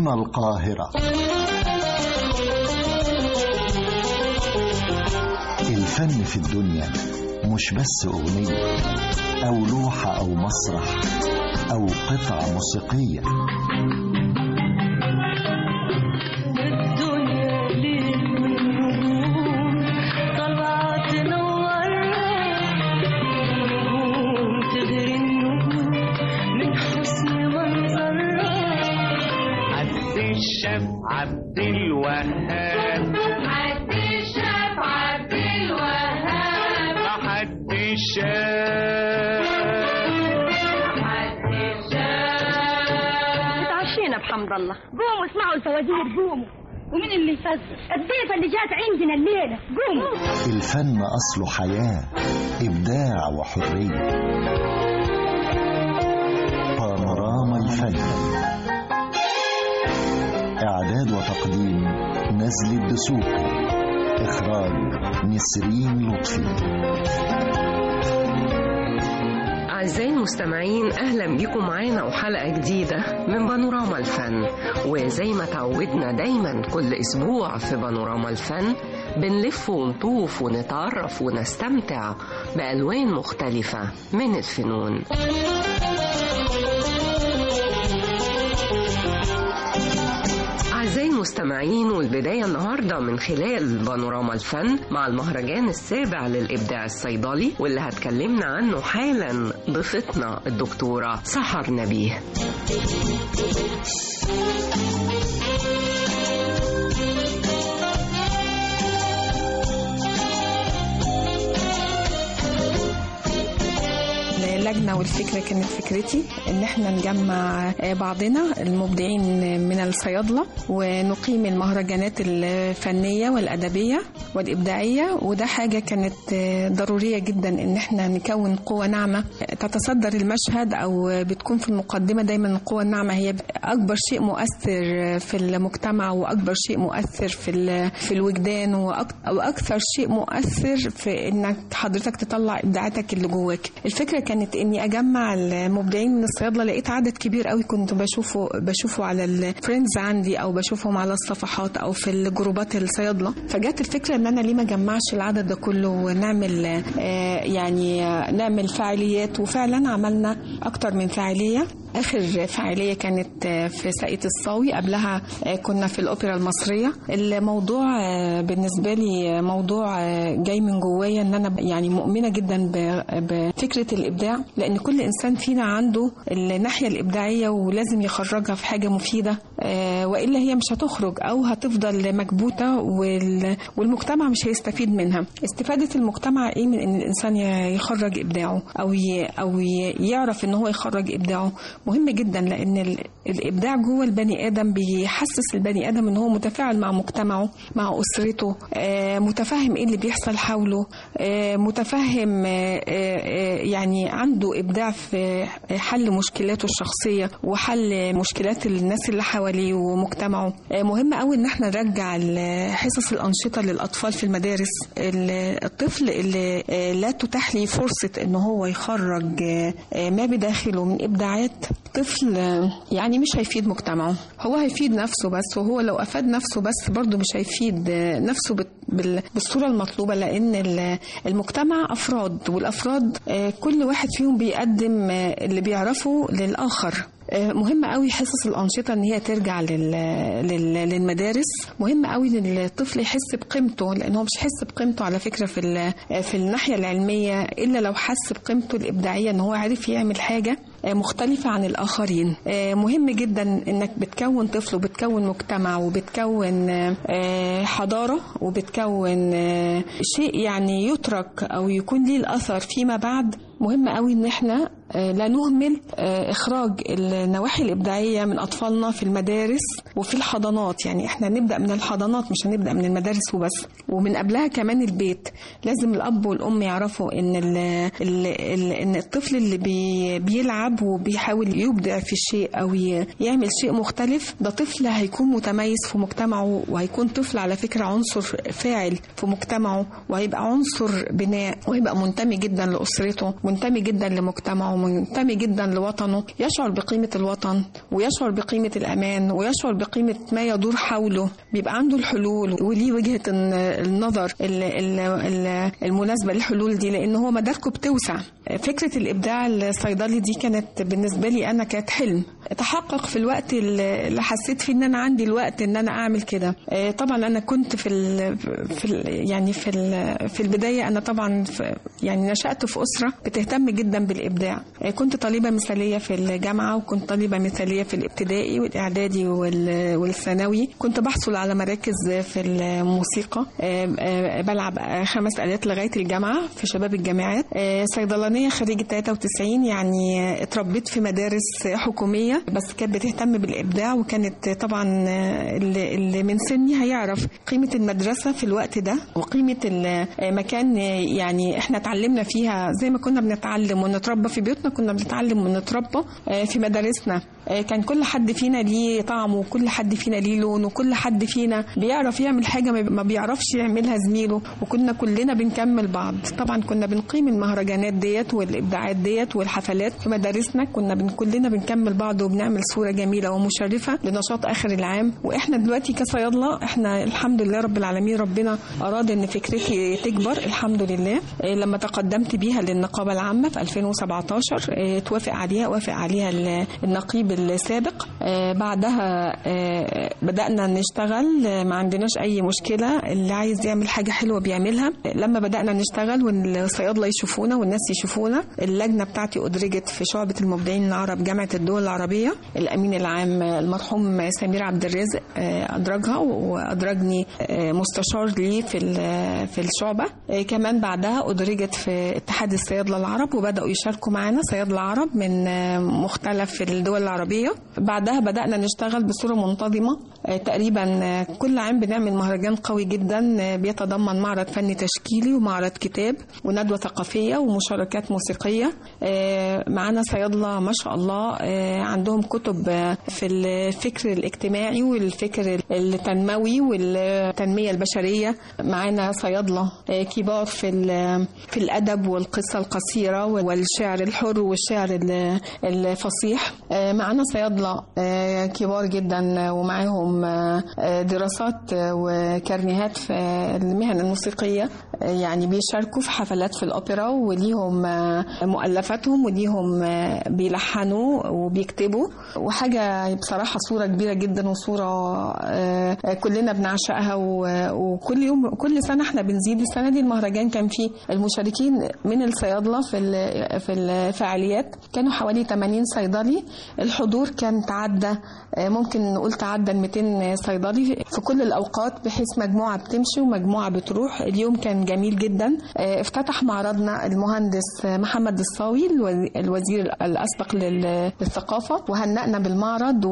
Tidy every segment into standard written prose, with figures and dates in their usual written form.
هنا القاهرة. الفن في الدنيا مش بس أغنية أو لوحة أو مسرح أو قطعة موسيقية. الدنيا ليل والنجوم طالعة تنور، النجوم تغري النجوم من حسن منظرها. عبد الشاف عبد الوهاب، عبد الشاف عبد الوهاب، عبد الشاف عبد الشاف. اتعشينا بحمد الله. قوموا اسمعوا الفوازير، قوموا. ومين اللي يفزر؟ الضيفة اللي جات عندنا الليلة. قوموا. الفن أصله حياة، إبداع وحرية. بانوراما الفن، إعداد وتقديم نزل الدسوقي، إخراج نسرين لطفي. أعزائي المستمعين، أهلا بكم معانا وحلقة جديدة من بانوراما الفن. وزي ما تعودنا دايما كل أسبوع في بانوراما الفن بنلف ونطوف ونتعرف ونستمتع بألوان مختلفة من الفنون. أعزائي المستمعين، والبداية النهاردة من خلال بانوراما الفن مع المهرجان السابع للإبداع الصيدلي، واللي هتكلمنا عنه حالا ضيفتنا الدكتورة سحر نبيه. اللجنة والفكرة كانت فكرتي ان احنا نجمع بعضنا المبدعين من الصيادلة ونقيم المهرجانات الفنية والأدبية والإبداعية، وده حاجة كانت ضرورية جدا ان احنا نكون قوة ناعمة تتصدر المشهد او بتكون في المقدمة. دايما القوة الناعمة هي أكبر شيء مؤثر في المجتمع وأكبر شيء مؤثر في الوجدان وأكثر شيء مؤثر في انك حضرتك تطلع إبداعاتك اللي جواك. الفكرة كانت اني اجمع المبدعين من الصيادله. لقيت عدد كبير قوي كنت بشوفه على الفريندز عندي او بشوفهم على الصفحات او في الجروبات الصيادله. فجت الفكره ان انا ليه ما اجمعش العدد ده كله ونعمل نعمل فعاليات. وفعلا عملنا اكتر من فعاليه. آخر فعالية كانت في ساقية الصاوي، قبلها كنا في الأوبرا المصرية. الموضوع بالنسبة لي موضوع جاي من جوايا، ان انا يعني مؤمنة جدا بفكرة الإبداع، لأن كل إنسان فينا عنده الناحية الإبداعية ولازم يخرجها في حاجة مفيدة، وإلا هي مش هتخرج أو هتفضل مكبوتة والمجتمع مش هيستفيد منها. استفادة المجتمع إيه من إن الإنسان يخرج إبداعه أو يعرف إن هو يخرج إبداعه؟ مهم جدا، لأن الإبداع جوه البني آدم بيحسس البني آدم إن هو متفاعل مع مجتمعه، مع أسرته، متفهم إيه اللي بيحصل حوله، متفهم يعني عنده إبداع في حل مشكلاته الشخصية وحل مشكلات الناس اللي حواليه ومجتمعه. مهم قوي إن احنا نرجع حصص الأنشطة للأطفال في المدارس. الطفل اللي لا تتاح لي فرصة إن هو يخرج ما بداخله من إبداعات، طفل يعني مش هيفيد مجتمعه، هو هيفيد نفسه بس. وهو لو أفاد نفسه بس برضه مش هيفيد نفسه بالصورة المطلوبة، لأن المجتمع أفراد، والأفراد كل واحد فيهم بيقدم اللي بيعرفه للآخر. مهم قوي حصص الأنشطة ان هي ترجع للمدارس. مهم قوي ان الطفل يحس بقيمته، لأنه هو مش حس بقيمته على فكرة في الناحية العلمية إلا لو حس بقيمته الإبداعية، ان هو عارف يعمل حاجة مختلفة عن الآخرين. مهم جدا انك بتكون طفل وبتكون مجتمع وبتكون حضارة وبتكون شيء يعني يترك او يكون ليه الأثر فيما بعد. مهم قوي ان احنا لا نهمل إخراج النواحي الإبداعية من أطفالنا في المدارس وفي الحضانات. يعني إحنا نبدأ من الحضانات، مش هنبدأ من المدارس وبس، ومن قبلها كمان البيت. لازم الأب والأم يعرفوا إن الطفل اللي بيلعب وبيحاول يبدع في شيء أو يعمل شيء مختلف، ده طفل هيكون متميز في مجتمعه، وهيكون طفل على فكرة عنصر فاعل في مجتمعه، وهيبقى عنصر بناء، وهيبقى منتمي جدا لأسرته، منتمي جدا لمجتمعه، ومنتمي جدا لوطنه يشعر بقيمة الوطن ويشعر بقيمة الأمان ويشعر بقيمة ما يدور حوله، بيبقى عنده الحلول وليه وجهة النظر المناسبة للحلول دي، لأن هو مداركه بتوسع. فكرة الإبداع الصيدلي دي كانت بالنسبة لي أنا كانت حلم تحقق في الوقت اللي حسيت فيه إن أنا عندي الوقت إن أنا أعمل كده. طبعا أنا كنت في البداية أنا طبعا يعني نشأت في أسرة بتهتم جدا بالإبداع. كنت طالبة مثالية في الجامعة وكنت طالبة مثالية في الابتدائي والإعدادي والثانوي. كنت بحصل على مراكز في الموسيقى، بلعب 5 آلات لغاية الجامعة في شباب الجامعات. صيدلانية خريجة 93، يعني اتربيت في مدارس حكومية بس كانت بتهتم بالإبداع. وكانت طبعا اللي من سني هيعرف قيمة المدرسة في الوقت ده وقيمة المكان، يعني احنا اتعلمنا فيها زي ما كنا بنتعلم ونتربى في بيوتنا، كنا بنتعلم ونتربى في مدارسنا. كان كل حد فينا ليه طعم وكل حد فينا ليه لون وكل حد فينا بيعرف يعمل حاجة ما بيعرفش يعملها زميله، وكنا كلنا بنكمل بعض. طبعا كنا بنقيم المهرجانات ديت والإبداعات ديت والحفلات في مدارسنا، كنا كلنا بنكمل بعض وبنعمل صورة جميلة ومشرفة لنشاط آخر العام. وإحنا دلوقتي كصيادلة احنا الحمد لله رب العالمين ربنا أراد إن فكرتي تكبر الحمد لله. لما تقدمت بيها للنقابة العامة في 2017 وافق عليها النقيب السابق. بعدها بدأنا نشتغل، ما عندناش أي مشكلة، اللي عايز يعمل حاجة حلوة بيعملها. لما بدأنا نشتغل والصيادلة يشوفونا والناس يشوفونا، اللجنة بتاعتي أدرجت في شعبة المبدعين العرب جامعة الدول العربية. الأمين العام المرحوم سمير عبد الرازق أدرجها وأدرجني مستشار لي في الشعبة. كمان بعدها أدرجت في اتحاد الصيادلة العرب وبدأوا يشاركوا معنا صيادلة عرب من مختلف الدول العربية. بعدها بدأنا نشتغل بصورة منتظمة. تقريبا كل عام بنعمل مهرجان قوي جدا بيتضمن معرض فني تشكيلي ومعرض كتاب وندوة ثقافية ومشاركات موسيقية. معنا صيادلة ما شاء الله عندهم كتب في الفكر الاجتماعي والفكر التنموي والتنمية البشرية. معنا صيادلة كبار في الأدب والقصة القصيرة والشعر الحر والشعر الفصيح. معنا صيادلة كبار جدا ومعهم دراسات وكارنيهات في المهن الموسيقية، يعني بيشاركوا في حفلات في الأوبرا وليهم مؤلفاتهم وليهم بيلحنوا وبيكتبوا. وحاجة بصراحة صورة كبيرة جدا وصورة كلنا بنعشقها. وكل يوم كل سنة احنا بنزيد. السنة دي المهرجان كان فيه المشاركين من الصيادلة في الفعاليات كانوا حوالي 80 صيدلي. الحضور كان تعدى ممكن نقول تعدى 200 صيدلي في كل الأوقات، بحيث مجموعة بتمشي ومجموعة بتروح. اليوم كان جميل جدا. افتتح معرضنا المهندس محمد الصاوي الوزير الأسبق للثقافة وهنأنا بالمعرض،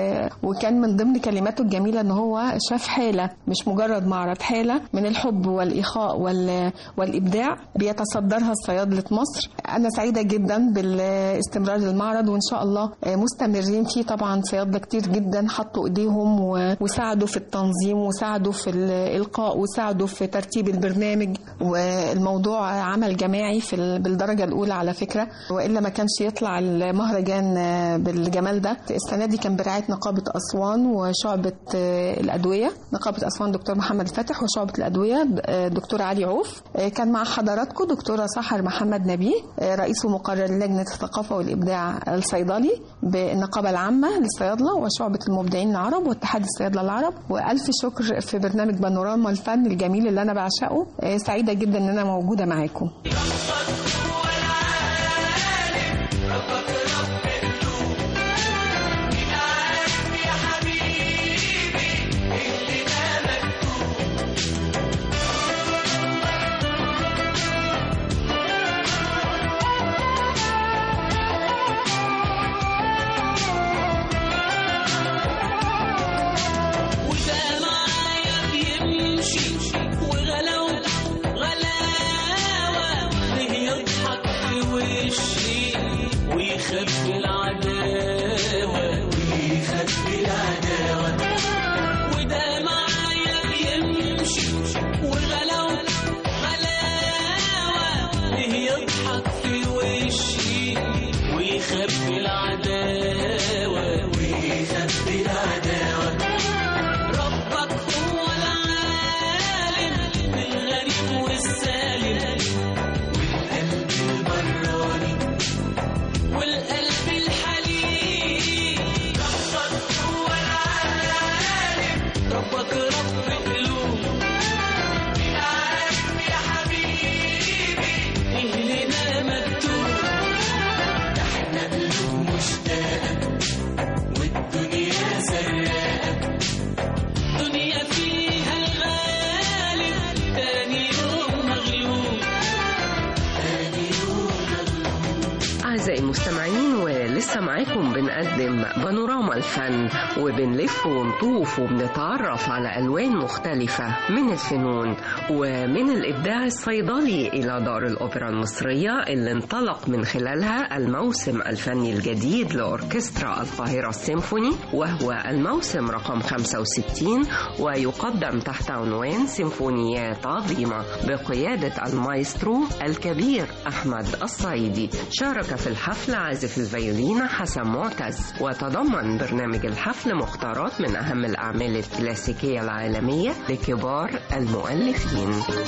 وكان من ضمن كلماته الجميلة ان هو شاف حالة مش مجرد معرض، حالة من الحب والإخاء والإبداع بيتصدرها صيادلة مصر. أنا سعيدة جدا بالاستمرار للمعرض وإن شاء الله مستمرين فيه. طبعا صيادلة كتير جدا حطوا إيديهم وساعدوا في التنظيم وساعدوا في الإلقاء وساعدوا في ترتيب البرنامج، والموضوع عمل جماعي بالدرجة الأولى على فكرة، وإلا ما كانش يطلع المهرجان بالجمال ده. السنة دي كان برعاية نقابة أسوان وشعبة الأدوية، نقابة أسوان دكتور محمد الفاتح وشعبة الأدوية دكتور علي عوف. كان مع حضراتكم دكتورة سحر محمد نبيه رئيس ومقرر لجنة الثقافة والإبداع الصيدلي بالنقابة العامة للصيادلة وشعبة المبدعين العرب واتحاد الصيادلة العرب. وألف شكر في برنامج بانوراما الفن الجميل اللي أنا بعشقه. سعيدة جدا إن أنا موجودة معاكم. ويخبي العداوة بنقدم بانوراما الفن، وبنلف ونطوف وبنتعرف على ألوان مختلفة من الفنون ومن الإبداع الصيدلي إلى دار الأوبرا المصرية اللي انطلق من خلالها الموسم الفني الجديد لأوركسترا القاهرة السيمفوني، وهو الموسم رقم 65، ويقدم تحت عنوان سيمفونيات عظيمة بقيادة المايسترو الكبير أحمد الصعيدي. شارك في الحفل عازف الفيولين حسن معتز، وتضمن برنامج الحفل مختارات من أهم الأعمال الكلاسيكية العالمية لكبار المؤلفين.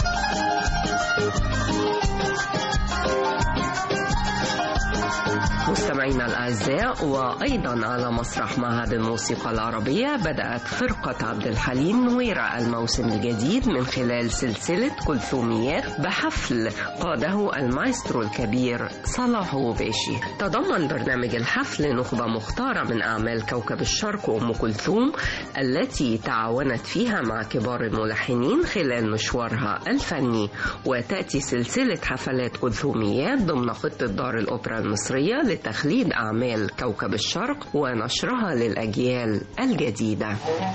مستمعينا الأعزاء، وأيضا على مسرح معهد الموسيقى العربية بدأت فرقة عبد الحليم نويرة الموسم الجديد من خلال سلسلة كلثوميات بحفل قاده المايسترو الكبير صلاح غباشي. تضمن برنامج الحفل نخبة مختارة من أعمال كوكب الشرق وأم كلثوم التي تعاونت فيها مع كبار الملحنين خلال مشوارها الفني، وتأتي سلسلة حفلات كلثوميات ضمن خطة دار الأوبرا المصرية لتخليد أعمال كوكب الشرق ونشرها للأجيال الجديدة.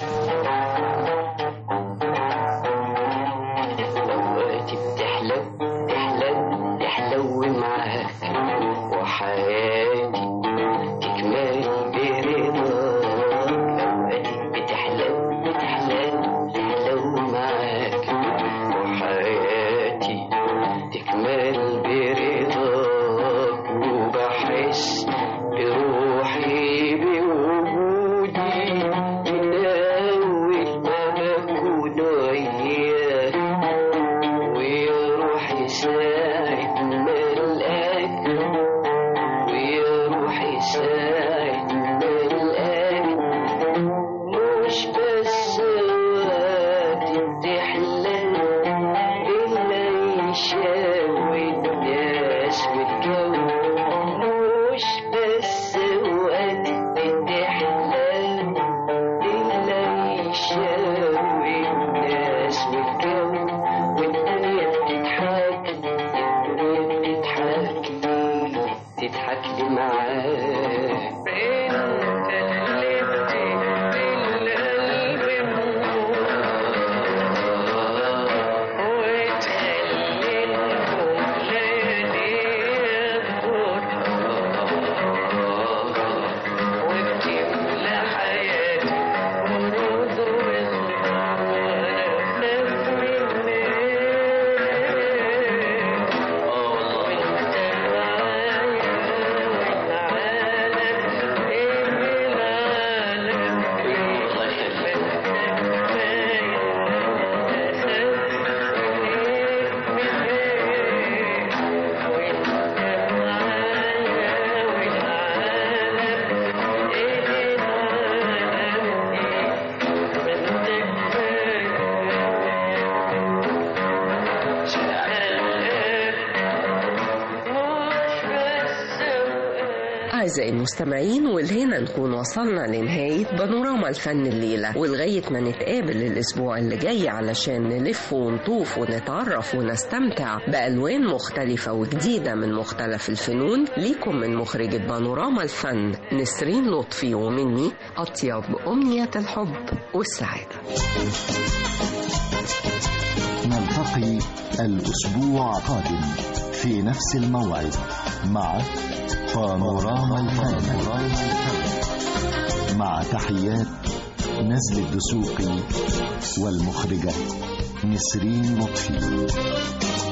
وقتي بتحلو تحلو تحلو معاك، وحياتي تكمل برضاك. وقتي بتحلو تحلو تحلو معاك، وحياتي تكمل برضاك. وبحس بروحي بوجودي من أول ما بكون وياك، ويا روحي ساعة ما ألقاك، ويا روحي ساعة ما ألقاك. مش بس وقت بتحلى إلا يشاوي الناس والجو. مش بس وقت بتحلى إلا يشاوي الناس والجو. والدنيا بتضحك، الدنيا بتضحك لي، تضحك لي معاك. انت اللي بتهدي القلب وتخلي الكل يكبر، وبتملى حياتي ورود وزهور ونفس منك. وانت معايا والعالم العالم أعزائي المستمعين، ولهنا نكون وصلنا لنهاية بانوراما الفن الليلة، ولغاية ما نتقابل الأسبوع اللي جاي علشان نلف ونطوف ونتعرف ونستمتع بألوان مختلفة وجديدة من مختلف الفنون. ليكم من مخرجة بانوراما الفن نسرين لطفي، ومني أطيب أمنية الحب والسعادة. نلتقي الأسبوع القادم في نفس الموعد مع بانوراما الفن، مع تحيات نزل الدسوقي والمخرجة نسرين لطفي.